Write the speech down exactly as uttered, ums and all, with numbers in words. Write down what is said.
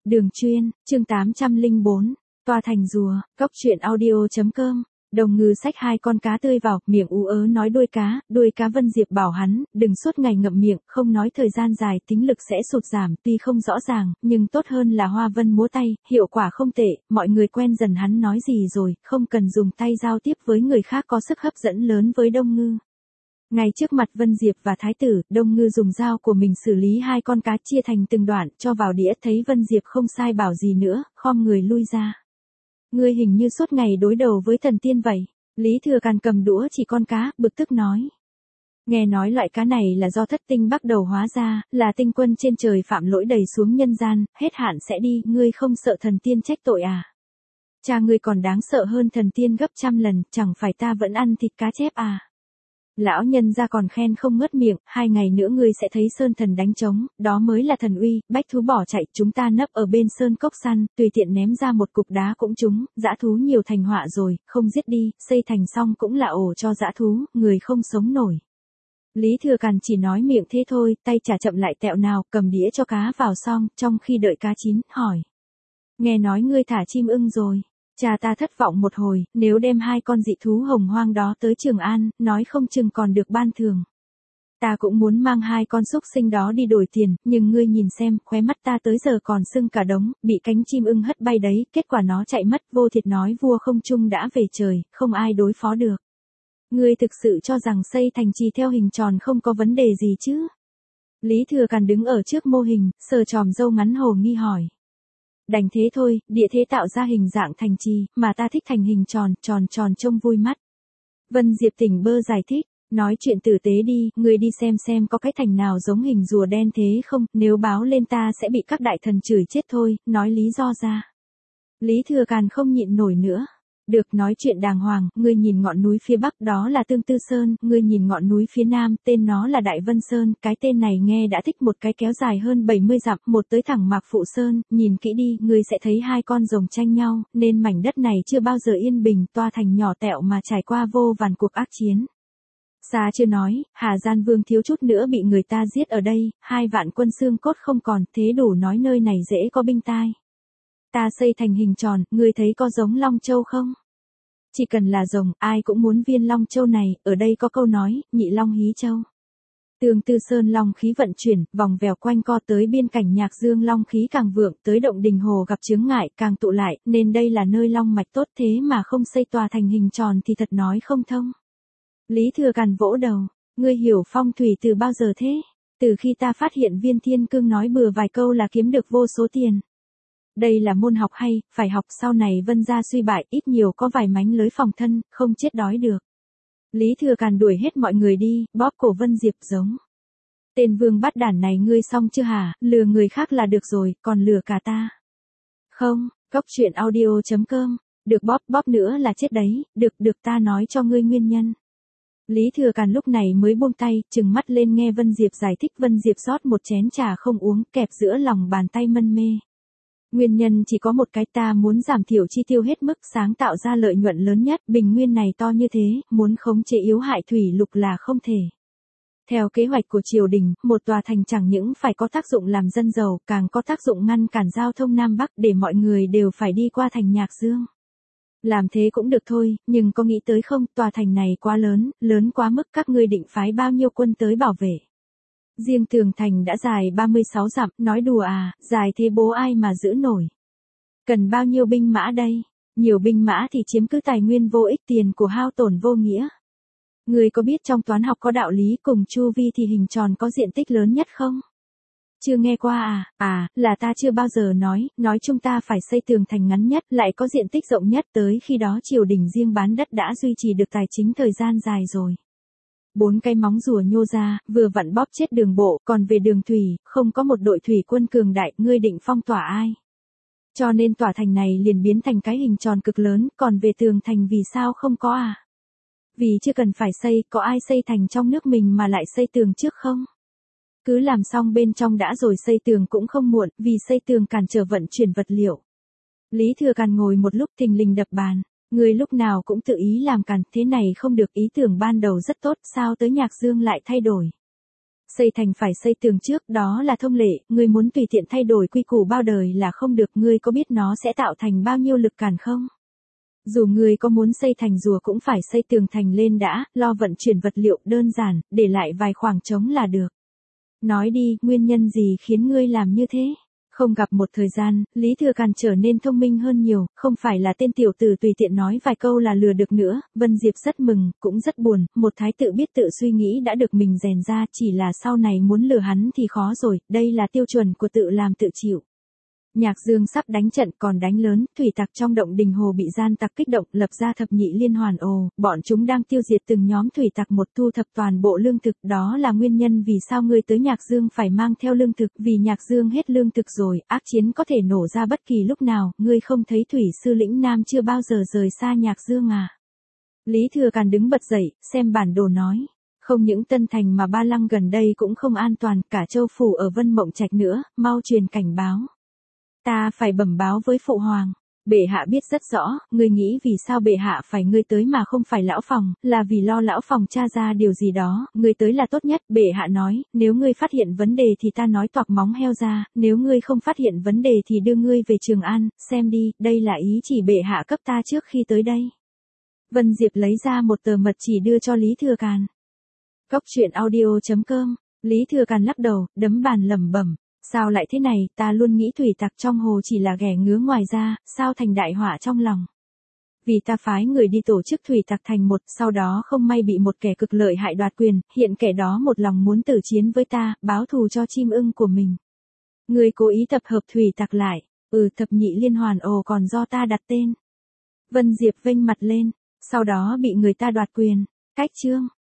Đường chuyên, chương tám trăm lẻ bốn, tòa thành rùa, cốc truyện audio chấm com. Đồng ngư xách hai con cá tươi vào, miệng ú ớ nói đuôi cá, đuôi cá. Vân Diệp bảo hắn, đừng suốt ngày ngậm miệng, không nói thời gian dài tính lực sẽ sụt giảm, tuy không rõ ràng, nhưng tốt hơn là hoa vân múa tay, hiệu quả không tệ, mọi người quen dần hắn nói gì rồi, không cần dùng tay giao tiếp với người khác có sức hấp dẫn lớn với Đông Ngư. Ngay trước mặt Vân Diệp và Thái tử, Đông Ngư dùng dao của mình xử lý hai con cá chia thành từng đoạn, cho vào đĩa. Thấy Vân Diệp không sai bảo gì nữa, khom người lui ra. Ngươi hình như suốt ngày đối đầu với thần tiên vậy. Lý Thừa Càn cầm đũa chỉ con cá, bực tức nói. Nghe nói loại cá này là do thất tinh bắt đầu hóa ra, là tinh quân trên trời phạm lỗi đầy xuống nhân gian, hết hạn sẽ đi, ngươi không sợ thần tiên trách tội à? Cha ngươi còn đáng sợ hơn thần tiên gấp trăm lần, chẳng phải ta vẫn ăn thịt cá chép à? Lão nhân ra còn khen không ngớt miệng, hai ngày nữa ngươi sẽ thấy sơn thần đánh trống, đó mới là thần uy. Bách thú bỏ chạy, chúng ta nấp ở bên sơn cốc săn, tùy tiện ném ra một cục đá cũng trúng, dã thú nhiều thành họa rồi, không giết đi, xây thành xong cũng là ổ cho dã thú, người không sống nổi. Lý Thừa Càn chỉ nói miệng thế thôi, tay chả chậm lại tẹo nào, cầm đĩa cho cá vào xong, trong khi đợi cá chín, hỏi. Nghe nói ngươi thả chim ưng rồi. Cha ta thất vọng một hồi, nếu đem hai con dị thú hồng hoang đó tới Trường An, nói không chừng còn được ban thưởng. Ta cũng muốn mang hai con súc sinh đó đi đổi tiền, nhưng ngươi nhìn xem, khóe mắt ta tới giờ còn sưng cả đống, bị cánh chim ưng hất bay đấy, kết quả nó chạy mất. Vô Thiệt nói vua không trung đã về trời, không ai đối phó được. Ngươi thực sự cho rằng xây thành trì theo hình tròn không có vấn đề gì chứ? Lý Thừa Càn đứng ở trước mô hình, sờ chòm râu ngắn hồ nghi hỏi. Đành thế thôi, địa thế tạo ra hình dạng thành trì, mà ta thích thành hình tròn, tròn tròn trông vui mắt. Vân Diệp tỉnh bơ giải thích, nói chuyện tử tế đi, ngươi đi xem xem có cái thành nào giống hình rùa đen thế không, nếu báo lên ta sẽ bị các đại thần chửi chết thôi, nói lý do ra. Lý Thừa Càn không nhịn nổi nữa. Được, nói chuyện đàng hoàng, ngươi nhìn ngọn núi phía bắc đó là Tương Tư Sơn, ngươi nhìn ngọn núi phía nam, tên nó là Đại Vân Sơn, cái tên này nghe đã thích, một cái kéo dài hơn bảy mươi dặm, một tới thẳng Mạc Phụ Sơn, nhìn kỹ đi, ngươi sẽ thấy hai con rồng tranh nhau, nên mảnh đất này chưa bao giờ yên bình, toa thành nhỏ tẹo mà trải qua vô vàn cuộc ác chiến. Xa chưa nói, Hà Gian Vương thiếu chút nữa bị người ta giết ở đây, hai vạn quân xương cốt không còn, thế đủ nói nơi này dễ có binh tai. Ta xây thành hình tròn, ngươi thấy có giống Long Châu không? Chỉ cần là rồng, ai cũng muốn viên Long Châu này, ở đây có câu nói, nhị Long hí châu. Tương Tư Sơn long khí vận chuyển, vòng vèo quanh co tới biên cảnh Nhạc Dương long khí càng vượng, tới động Đình Hồ gặp chướng ngại, càng tụ lại, nên đây là nơi long mạch tốt, thế mà không xây tòa thành hình tròn thì thật nói không thông. Lý Thừa Càn vỗ đầu, ngươi hiểu phong thủy từ bao giờ thế? Từ khi ta phát hiện Viên Thiên Cương nói bừa vài câu là kiếm được vô số tiền. Đây là môn học hay, phải học, sau này Vân gia suy bại, ít nhiều có vài mánh lưới phòng thân, không chết đói được. Lý Thừa Càn đuổi hết mọi người đi, bóp cổ Vân Diệp giống. Tên vương bắt đản này ngươi xong chưa hả, lừa người khác là được rồi, còn lừa cả ta. Không, cốc truyện audio chấm com, được bóp bóp nữa là chết đấy, được được ta nói cho ngươi nguyên nhân. Lý Thừa Càn lúc này mới buông tay, trừng mắt lên nghe Vân Diệp giải thích. Vân Diệp rót một chén trà không uống, kẹp giữa lòng bàn tay mân mê. Nguyên nhân chỉ có một cái, ta muốn giảm thiểu chi tiêu hết mức, sáng tạo ra lợi nhuận lớn nhất, bình nguyên này to như thế, muốn khống chế yếu hại thủy lục là không thể. Theo kế hoạch của triều đình, một tòa thành chẳng những phải có tác dụng làm dân giàu, càng có tác dụng ngăn cản giao thông Nam Bắc để mọi người đều phải đi qua thành Nhạc Dương. Làm thế cũng được thôi, nhưng có nghĩ tới không, tòa thành này quá lớn, lớn quá mức, các ngươi định phái bao nhiêu quân tới bảo vệ. Riêng tường thành đã dài ba mươi sáu dặm, nói đùa à, dài thế bố ai mà giữ nổi. Cần bao nhiêu binh mã đây? Nhiều binh mã thì chiếm cứ tài nguyên vô ích, tiền của hao tổn vô nghĩa. Người có biết trong toán học có đạo lý cùng chu vi thì hình tròn có diện tích lớn nhất không? Chưa nghe qua à? À, là ta chưa bao giờ nói, nói chúng ta phải xây tường thành ngắn nhất, lại có diện tích rộng nhất, tới khi đó triều đình riêng bán đất đã duy trì được tài chính thời gian dài rồi. Bốn cái móng rùa nhô ra, vừa vặn bóp chết đường bộ, còn về đường thủy, không có một đội thủy quân cường đại, ngươi định phong tỏa ai? Cho nên tòa thành này liền biến thành cái hình tròn cực lớn, còn về tường thành vì sao không có à? Vì chưa cần phải xây, có ai xây thành trong nước mình mà lại xây tường trước không? Cứ làm xong bên trong đã rồi xây tường cũng không muộn, vì xây tường cản trở vận chuyển vật liệu. Lý Thừa Càn ngồi một lúc thình lình đập bàn. Người lúc nào cũng tự ý làm càn, thế này không được, ý tưởng ban đầu rất tốt, sao tới Nhạc Dương lại thay đổi. Xây thành phải xây tường trước, đó là thông lệ, ngươi muốn tùy tiện thay đổi quy củ bao đời là không được, ngươi có biết nó sẽ tạo thành bao nhiêu lực cản không? Dù ngươi có muốn xây thành rùa cũng phải xây tường thành lên đã, lo vận chuyển vật liệu đơn giản, để lại vài khoảng trống là được. Nói đi, nguyên nhân gì khiến ngươi làm như thế? Không gặp một thời gian, Lý Thừa Càn trở nên thông minh hơn nhiều, không phải là tên tiểu tử tùy tiện nói vài câu là lừa được nữa. Vân Diệp rất mừng, cũng rất buồn, một thái tử biết tự suy nghĩ đã được mình rèn ra, chỉ là sau này muốn lừa hắn thì khó rồi, đây là tiêu chuẩn của tự làm tự chịu. Nhạc Dương sắp đánh trận còn đánh lớn, thủy tặc trong động Đình Hồ bị gian tặc kích động, lập ra thập nhị liên hoàn ồ, bọn chúng đang tiêu diệt từng nhóm thủy tặc một, thu thập toàn bộ lương thực, đó là nguyên nhân vì sao ngươi tới Nhạc Dương phải mang theo lương thực, vì Nhạc Dương hết lương thực rồi, ác chiến có thể nổ ra bất kỳ lúc nào, ngươi không thấy thủy sư lĩnh Nam chưa bao giờ rời xa Nhạc Dương à? Lý Thừa Càn đứng bật dậy, xem bản đồ nói. Không những Tân Thành mà Ba Lăng gần đây cũng không an toàn, cả Châu Phủ ở Vân Mộng Trạch nữa, mau truyền cảnh báo. Ta phải bẩm báo với phụ hoàng. Bệ hạ biết rất rõ, ngươi nghĩ vì sao bệ hạ phải ngươi tới mà không phải lão phòng, là vì lo lão phòng tra ra điều gì đó, ngươi tới là tốt nhất. Bệ hạ nói, nếu ngươi phát hiện vấn đề thì ta nói toạc móng heo ra, nếu ngươi không phát hiện vấn đề thì đưa ngươi về Trường An, xem đi, đây là ý chỉ bệ hạ cấp ta trước khi tới đây. Vân Diệp lấy ra một tờ mật chỉ đưa cho Lý Thừa Càn. Cốc truyện audio chấm com, Lý Thừa Càn lắc đầu, đấm bàn lẩm bẩm. Sao lại thế này, ta luôn nghĩ thủy tặc trong hồ chỉ là ghẻ ngứa ngoài ra, sao thành đại họa trong lòng. Vì ta phái người đi tổ chức thủy tặc thành một, sau đó không may bị một kẻ cực lợi hại đoạt quyền, hiện kẻ đó một lòng muốn tử chiến với ta, báo thù cho chim ưng của mình. Người cố ý tập hợp thủy tặc lại, ừ thập nhị liên hoàn ồ còn do ta đặt tên. Vân Diệp vênh mặt lên, sau đó bị người ta đoạt quyền, cách chương.